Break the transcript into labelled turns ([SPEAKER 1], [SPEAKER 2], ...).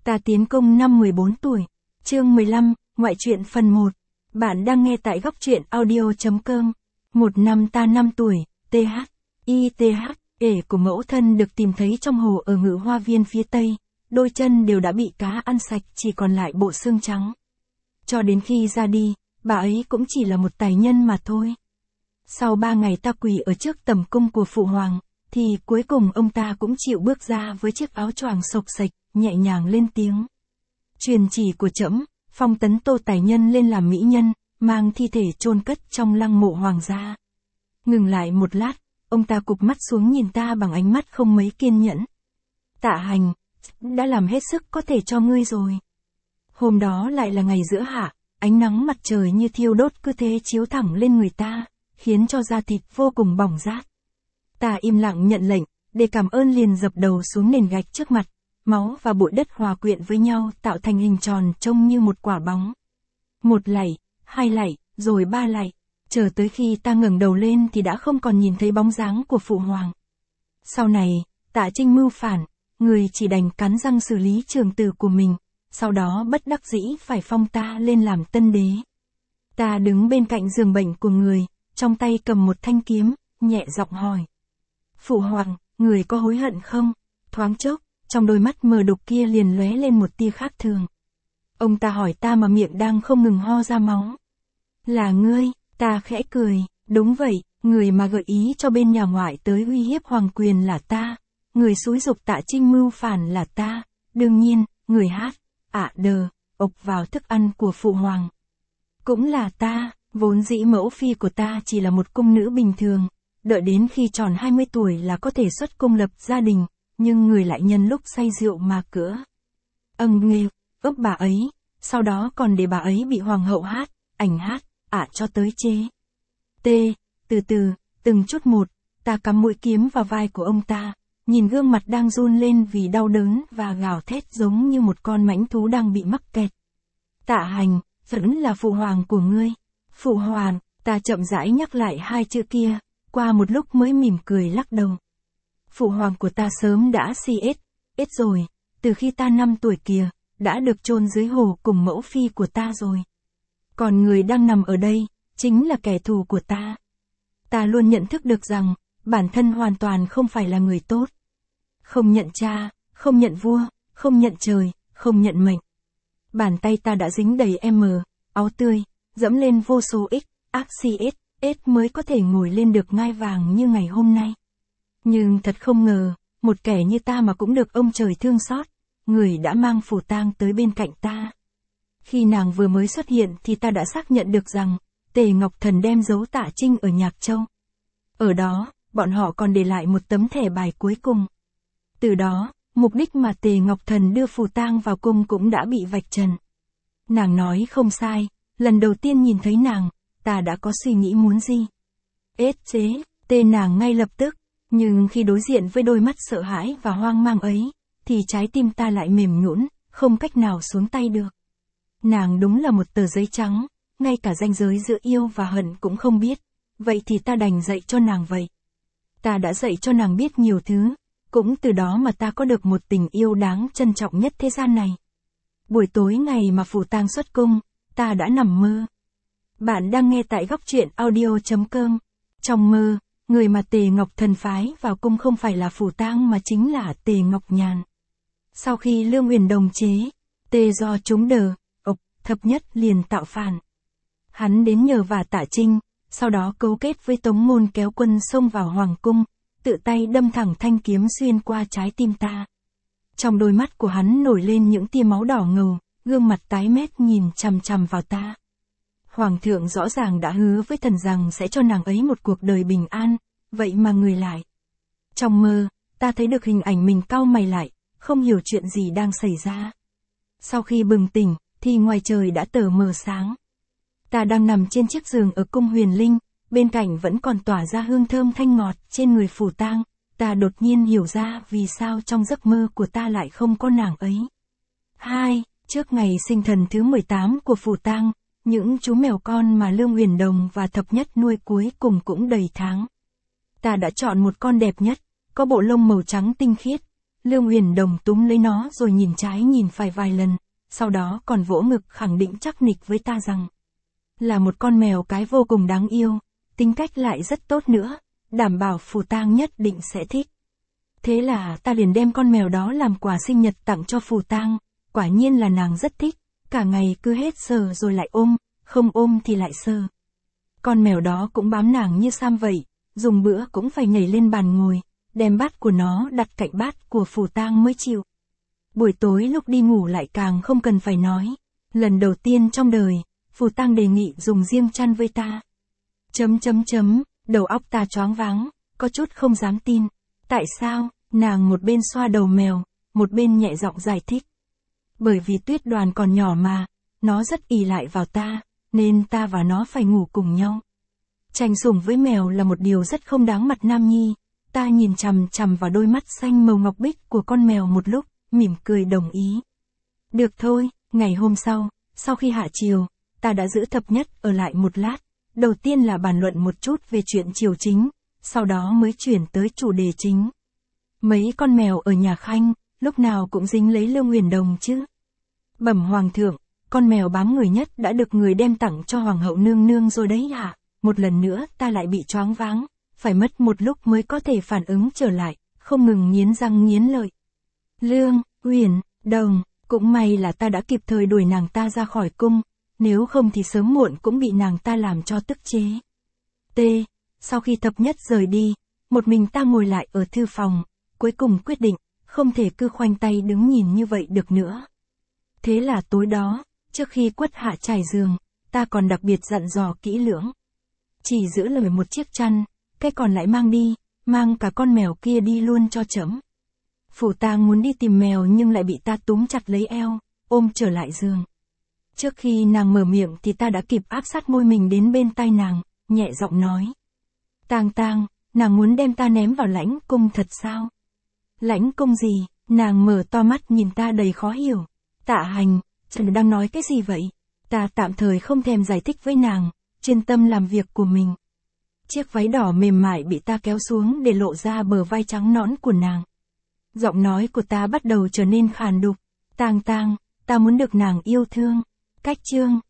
[SPEAKER 1] Ta tiến công năm 14 tuổi. Chương 15, ngoại truyện phần 1. Bạn đang nghe tại góc truyện audio.com. Một năm ta 5 tuổi, ệ của mẫu thân được tìm thấy trong hồ ở Ngự Hoa Viên phía Tây. Đôi chân đều đã bị cá ăn sạch, chỉ còn lại bộ xương trắng. Cho đến khi ra đi, bà ấy cũng chỉ là một tài nhân mà thôi. Sau 3 ngày ta quỳ ở trước tầm cung của phụ hoàng, thì cuối cùng ông ta cũng chịu bước ra với chiếc áo choàng xộc xệch, nhẹ nhàng lên tiếng. Truyền chỉ của trẫm, phong tấn Tô tài nhân lên làm mỹ nhân, mang thi thể chôn cất trong lăng mộ hoàng gia. Ngừng lại một lát, ông ta cụp mắt xuống nhìn ta bằng ánh mắt không mấy kiên nhẫn. Tạ Hành, đã làm hết sức có thể cho ngươi rồi. Hôm đó lại là ngày giữa hạ, ánh nắng mặt trời như thiêu đốt cứ thế chiếu thẳng lên người ta, khiến cho da thịt vô cùng bỏng rát. Ta im lặng nhận lệnh, để cảm ơn liền dập đầu xuống nền gạch trước mặt, máu và bụi đất hòa quyện với nhau tạo thành hình tròn trông như một quả bóng. Một lạy, hai lạy, rồi 3 lạy, chờ tới khi ta ngẩng đầu lên thì đã không còn nhìn thấy bóng dáng của phụ hoàng. Sau này, Tạ Trinh mưu phản, người chỉ đành cắn răng xử lý trường tử của mình, sau đó bất đắc dĩ phải phong ta lên làm tân đế. Ta đứng bên cạnh giường bệnh của người, trong tay cầm một thanh kiếm, nhẹ giọng hỏi. Phụ hoàng, người có hối hận không? Thoáng chốc, trong đôi mắt mờ đục kia liền lóe lên một tia khác thường. Ông ta hỏi ta mà miệng đang không ngừng ho ra máu. Là ngươi, ta khẽ cười, đúng vậy, người mà gợi ý cho bên nhà ngoại tới uy hiếp hoàng quyền là ta, người xúi giục Tạ Trinh mưu phản là ta, đương nhiên, người ộc vào thức ăn của phụ hoàng. Cũng là ta, vốn dĩ mẫu phi của ta chỉ là một cung nữ bình thường, đợi đến khi tròn 20 tuổi là có thể xuất cung lập gia đình, nhưng người lại nhân lúc say rượu mà cữa. Nghêu, ấp bà ấy, sau đó còn để bà ấy bị hoàng hậu cho tới chế. Từ từ, từng chút một, ta cắm mũi kiếm vào vai của ông ta, nhìn gương mặt đang run lên vì đau đớn và gào thét giống như một con mãnh thú đang bị mắc kẹt. Tạ Hành, vẫn là phụ hoàng của ngươi. Phụ hoàng, ta chậm rãi nhắc lại hai chữ kia, qua một lúc mới mỉm cười lắc đầu. Phụ hoàng của ta sớm đã chết rồi, từ khi ta 5 tuổi kìa, đã được chôn dưới hồ cùng mẫu phi của ta rồi. Còn người đang nằm ở đây, chính là kẻ thù của ta. Ta luôn nhận thức được rằng, bản thân hoàn toàn không phải là người tốt. Không nhận cha, không nhận vua, không nhận trời, không nhận mệnh. Bàn tay ta đã dính đầy áo tươi, dẫm lên vô số mới có thể ngồi lên được ngai vàng như ngày hôm nay. Nhưng thật không ngờ, một kẻ như ta mà cũng được ông trời thương xót, người đã mang Phù Tang tới bên cạnh ta. Khi nàng vừa mới xuất hiện thì ta đã xác nhận được rằng, Tề Ngọc Thần đem giấu Tạ Trinh ở Nhạc Châu. Ở đó, bọn họ còn để lại một tấm thẻ bài cuối cùng. Từ đó, mục đích mà Tề Ngọc Thần đưa Phù Tang vào cung cũng đã bị vạch trần. Nàng nói không sai, lần đầu tiên nhìn thấy nàng, ta đã có suy nghĩ muốn gì. Tên nàng ngay lập tức, nhưng khi đối diện với đôi mắt sợ hãi và hoang mang ấy, thì trái tim ta lại mềm nhũn, không cách nào xuống tay được. Nàng đúng là một tờ giấy trắng, ngay cả ranh giới giữa yêu và hận cũng không biết, vậy thì ta đành dạy cho nàng vậy. Ta đã dạy cho nàng biết nhiều thứ, cũng từ đó mà ta có được một tình yêu đáng trân trọng nhất thế gian này. Buổi tối ngày mà Phù Tang xuất cung, ta đã nằm mơ. Bạn đang nghe tại góc truyện audio.com. Trong mơ, người mà Tề Ngọc Thần phái vào cung không phải là Phù Tang mà chính là Tề Ngọc Nhàn. Sau khi Lương Uyển Đồng chế, Tề do chúng thập nhất liền tạo phản. Hắn đến nhờ vả Tạ Trinh, sau đó cấu kết với Tống Ngôn kéo quân xông vào hoàng cung, tự tay đâm thẳng thanh kiếm xuyên qua trái tim ta. Trong đôi mắt của hắn nổi lên những tia máu đỏ ngầu, gương mặt tái mét nhìn chằm chằm vào ta. Hoàng thượng rõ ràng đã hứa với thần rằng sẽ cho nàng ấy một cuộc đời bình an, vậy mà người lại. Trong mơ, ta thấy được hình ảnh mình cau mày lại, không hiểu chuyện gì đang xảy ra. Sau khi bừng tỉnh, thì ngoài trời đã tờ mờ sáng. Ta đang nằm trên chiếc giường ở cung Huyền Linh, bên cạnh vẫn còn tỏa ra hương thơm thanh ngọt trên người Phù Tang. Ta đột nhiên hiểu ra vì sao trong giấc mơ của ta lại không có nàng ấy. Trước ngày sinh thần thứ 18 của Phù Tang, những chú mèo con mà Lương Uyển Đồng và Thập Nhất nuôi cuối cùng cũng đầy tháng. Ta đã chọn một con đẹp nhất, có bộ lông màu trắng tinh khiết, Lương Huyền Đồng túm lấy nó rồi nhìn trái nhìn phải vài lần, sau đó còn vỗ ngực khẳng định chắc nịch với ta rằng là một con mèo cái vô cùng đáng yêu, tính cách lại rất tốt nữa, đảm bảo Phù Tang nhất định sẽ thích. Thế là ta liền đem con mèo đó làm quà sinh nhật tặng cho Phù Tang, quả nhiên là nàng rất thích, cả ngày cứ hết sờ rồi lại ôm, không ôm thì lại sờ. Con mèo đó cũng bám nàng như Sam vậy, dùng bữa cũng phải nhảy lên bàn ngồi, đem bát của nó đặt cạnh bát của Phù Tang mới chịu. Buổi tối lúc đi ngủ lại càng không cần phải nói. Lần đầu tiên trong đời, Phù Tang đề nghị dùng riêng chăn với ta. Đầu óc ta choáng váng, có chút không dám tin. Tại sao? Nàng một bên xoa đầu mèo, một bên nhẹ giọng giải thích. Bởi vì Tuyết Đoàn còn nhỏ mà, nó rất ỷ lại vào ta, nên ta và nó phải ngủ cùng nhau. Tranh sủng với mèo là một điều rất không đáng mặt nam nhi. Ta nhìn chằm chằm vào đôi mắt xanh màu ngọc bích của con mèo một lúc, mỉm cười đồng ý. Được thôi, ngày hôm sau khi hạ chiều, ta đã giữ thập nhất ở lại một lát. Đầu tiên là bàn luận một chút về chuyện triều chính, sau đó mới chuyển tới chủ đề chính. Mấy con mèo ở nhà Khanh, lúc nào cũng dính lấy Lương Huyền Đồng chứ. Bẩm hoàng thượng, con mèo bám người nhất đã được người đem tặng cho hoàng hậu nương nương rồi đấy ạ. Một lần nữa ta lại bị choáng váng, phải mất một lúc mới có thể phản ứng trở lại, không ngừng nghiến răng nghiến lợi. Lương Huyền Đồng, cũng may là ta đã kịp thời đuổi nàng ta ra khỏi cung, nếu không thì sớm muộn cũng bị nàng ta làm cho tức chế. Sau khi thập nhất rời đi, một mình ta ngồi lại ở thư phòng, cuối cùng quyết định, không thể cứ khoanh tay đứng nhìn như vậy được nữa. Thế là tối đó, trước khi quất hạ trải giường, ta còn đặc biệt dặn dò kỹ lưỡng. Chỉ giữ lời một chiếc chăn, cái còn lại mang đi, mang cả con mèo kia đi luôn cho trẫm. Phù Tang muốn đi tìm mèo nhưng lại bị ta túm chặt lấy eo, ôm trở lại giường. Trước khi nàng mở miệng thì ta đã kịp áp sát môi mình đến bên tai nàng, nhẹ giọng nói. Tang, nàng muốn đem ta ném vào lãnh cung thật sao? Lãnh cung gì? Nàng mở to mắt nhìn ta đầy khó hiểu. Tạ Hành, Trần đang nói cái gì vậy? Ta tạm thời không thèm giải thích với nàng, chuyên tâm làm việc của mình. Chiếc váy đỏ mềm mại bị ta kéo xuống để lộ ra bờ vai trắng nõn của nàng. Giọng nói của ta bắt đầu trở nên khàn đục. Tang, ta muốn được nàng yêu thương. Cách chương